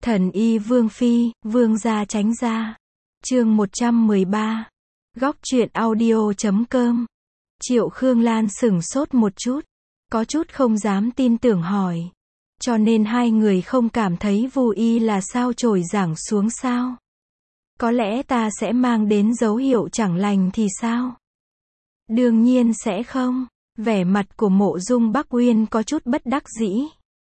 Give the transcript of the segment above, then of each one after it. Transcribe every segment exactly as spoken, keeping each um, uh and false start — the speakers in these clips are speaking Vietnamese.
Thần y Vương Phi, Vương gia tránh ra. Chương một trăm mười ba. Góc truyện audio chấm com. Triệu Khương Lan sửng sốt một chút, có chút không dám tin tưởng hỏi. Cho nên hai người không cảm thấy Vu Y là sao chổi giảng xuống sao? Có lẽ ta sẽ mang đến dấu hiệu chẳng lành thì sao? Đương nhiên sẽ không. Vẻ mặt của Mộ Dung Bắc Uyên có chút bất đắc dĩ.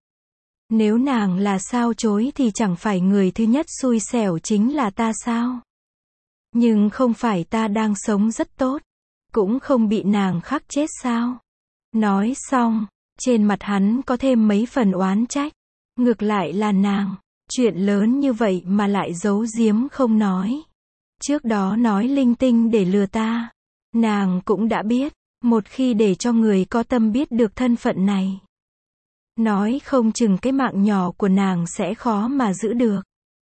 Nếu nàng là sao chối thì chẳng phải người thứ nhất xui xẻo chính là ta sao? Nhưng không phải ta đang sống rất tốt, cũng không bị nàng khắc chết sao? Nói xong, trên mặt hắn có thêm mấy phần oán trách. Ngược lại là nàng, chuyện lớn như vậy mà lại giấu giếm không nói. Trước đó nói linh tinh để lừa ta. Nàng cũng đã biết, một khi để cho người có tâm biết được thân phận này, nói không chừng cái mạng nhỏ của nàng sẽ khó mà giữ được.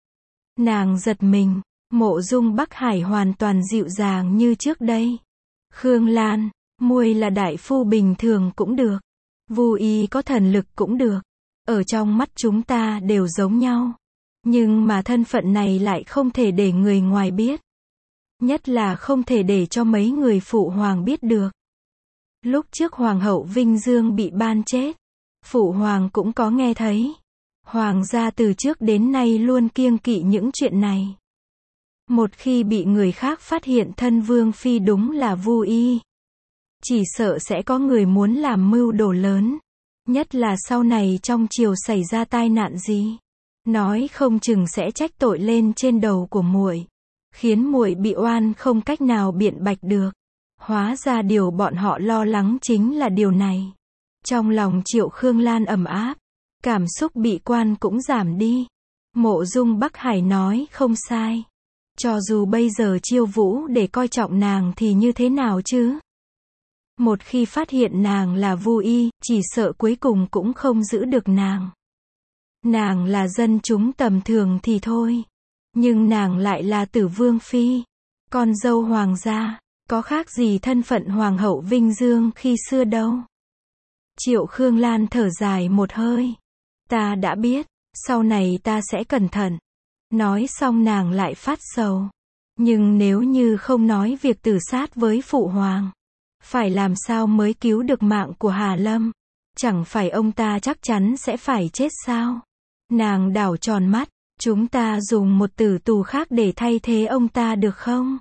Nàng giật mình, Mộ Dung Bắc Hải hoàn toàn dịu dàng như trước đây. Khương Lan, muội là đại phu bình thường cũng được, Vu Y có thần lực cũng được, ở trong mắt chúng ta đều giống nhau. Nhưng mà thân phận này lại không thể để người ngoài biết. Nhất là không thể để cho mấy người phụ hoàng biết được. Lúc trước Hoàng hậu Vinh Dương bị ban chết, phụ hoàng cũng có nghe thấy. Hoàng gia từ trước đến nay luôn kiêng kỵ những chuyện này. Một khi bị người khác phát hiện thân Vương Phi đúng là Vu Y, chỉ sợ sẽ có người muốn làm mưu đồ lớn. Nhất là sau này trong triều xảy ra tai nạn gì, nói không chừng sẽ trách tội lên trên đầu của muội, khiến muội bị oan không cách nào biện bạch được. Hóa ra điều bọn họ lo lắng chính là điều này. Trong lòng Triệu Khương Lan ẩm áp, cảm xúc bị quan cũng giảm đi. Mộ Dung Bắc Hải nói không sai. Cho dù bây giờ Chiêu Vũ để coi trọng nàng thì như thế nào chứ? Một khi phát hiện nàng là Vu Y, chỉ sợ cuối cùng cũng không giữ được nàng. Nàng là dân chúng tầm thường thì thôi, nhưng nàng lại là Tử Vương Phi, con dâu hoàng gia, có khác gì thân phận Hoàng hậu Vinh Dương khi xưa đâu. Triệu Khương Lan thở dài một hơi. Ta đã biết, sau này ta sẽ cẩn thận. Nói xong nàng lại phát sầu. Nhưng nếu như không nói việc tử sát với phụ hoàng, phải làm sao mới cứu được mạng của Hà Lâm? Chẳng phải ông ta chắc chắn sẽ phải chết sao? Nàng đảo tròn mắt, chúng ta dùng một tử tù khác để thay thế ông ta được không?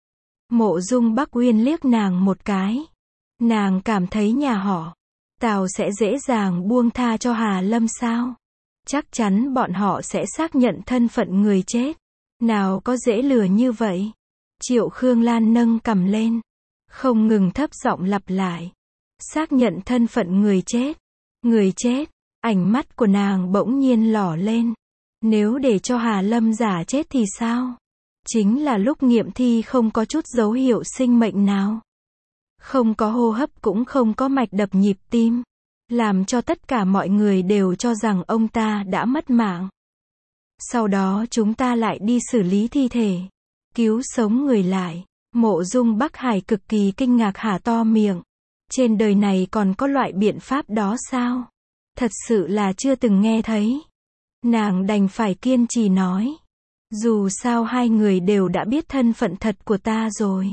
Mộ Dung Bắc Uyên liếc nàng một cái. Nàng cảm thấy nhà họ Tào sẽ dễ dàng buông tha cho Hà Lâm sao? Chắc chắn bọn họ sẽ xác nhận thân phận người chết. Nào có dễ lừa như vậy? Triệu Khương Lan nâng cằm lên, không ngừng thấp giọng lặp lại. Xác nhận thân phận người chết. Người chết. Ánh mắt của nàng bỗng nhiên lỏ lên. Nếu để cho Hà Lâm giả chết thì sao? Chính là lúc nghiệm thi không có chút dấu hiệu sinh mệnh nào. Không có hô hấp cũng không có mạch đập nhịp tim. Làm cho tất cả mọi người đều cho rằng ông ta đã mất mạng. Sau đó chúng ta lại đi xử lý thi thể, cứu sống người lại. Mộ Dung Bắc Hải cực kỳ kinh ngạc há to miệng. Trên đời này còn có loại biện pháp đó sao? Thật sự là chưa từng nghe thấy. Nàng đành phải kiên trì nói. Dù sao hai người đều đã biết thân phận thật của ta rồi.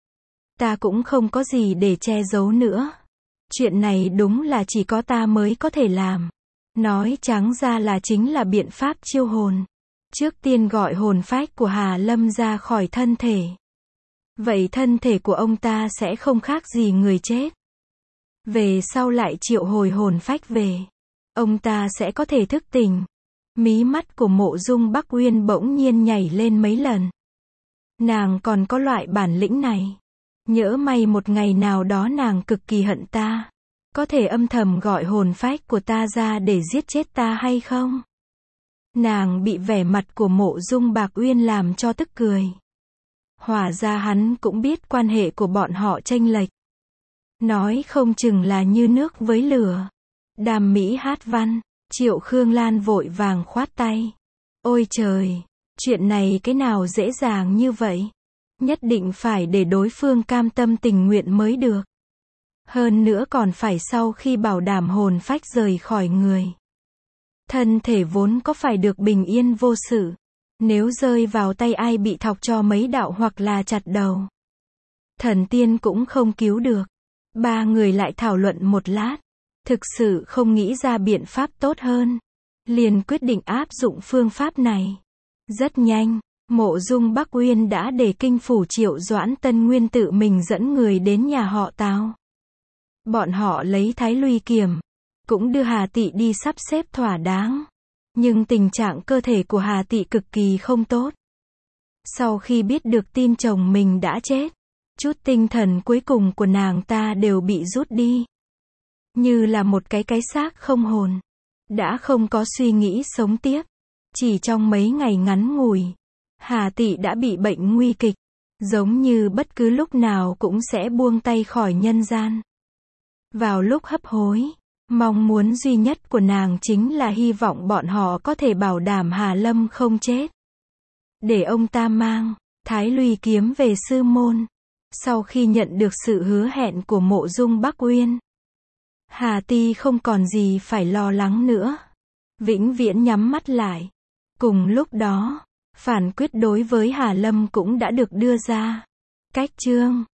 Ta cũng không có gì để che giấu nữa. Chuyện này đúng là chỉ có ta mới có thể làm. Nói trắng ra là chính là biện pháp chiêu hồn. Trước tiên gọi hồn phách của Hà Lâm ra khỏi thân thể. Vậy thân thể của ông ta sẽ không khác gì người chết. Về sau lại triệu hồi hồn phách về. Ông ta sẽ có thể thức tỉnh. Mí mắt của Mộ Dung Bắc Uyên bỗng nhiên nhảy lên mấy lần. Nàng còn có loại bản lĩnh này. Nhỡ may một ngày nào đó nàng cực kỳ hận ta, có thể âm thầm gọi hồn phách của ta ra để giết chết ta hay không? Nàng bị vẻ mặt của Mộ Dung Bạc Uyên làm cho tức cười. Hóa ra hắn cũng biết quan hệ của bọn họ chênh lệch. Nói không chừng là như nước với lửa. Đàm mỹ hát văn. Triệu Khương Lan vội vàng khoát tay. Ôi trời, chuyện này cái nào dễ dàng như vậy? Nhất định phải để đối phương cam tâm tình nguyện mới được. Hơn nữa còn phải sau khi bảo đảm hồn phách rời khỏi người. Thân thể vốn có phải được bình yên vô sự. Nếu rơi vào tay ai bị thọc cho mấy đạo hoặc là chặt đầu, thần tiên cũng không cứu được. Ba người lại thảo luận một lát. Thực sự không nghĩ ra biện pháp tốt hơn. Liền quyết định áp dụng phương pháp này. Rất nhanh, Mộ Dung Bắc Uyên đã để kinh phủ Triệu Doãn Tân Nguyên tự mình dẫn người đến nhà họ Tào. Bọn họ lấy Thái Luy Kiểm, cũng đưa Hà Tị đi sắp xếp thỏa đáng. Nhưng tình trạng cơ thể của Hà Tị cực kỳ không tốt. Sau khi biết được tin chồng mình đã chết, chút tinh thần cuối cùng của nàng ta đều bị rút đi. Như là một cái cái xác không hồn. Đã không có suy nghĩ sống tiếp. Chỉ trong mấy ngày ngắn ngủi, Hà Tị đã bị bệnh nguy kịch. Giống như bất cứ lúc nào cũng sẽ buông tay khỏi nhân gian. Vào lúc hấp hối, mong muốn duy nhất của nàng chính là hy vọng bọn họ có thể bảo đảm Hà Lâm không chết. Để ông ta mang Thái Luy kiếm về sư môn. Sau khi nhận được sự hứa hẹn của Mộ Dung Bắc Uyên, Hà Tị không còn gì phải lo lắng nữa. Vĩnh viễn nhắm mắt lại. Cùng lúc đó, phán quyết đối với Hà Lâm cũng đã được đưa ra. Cách chương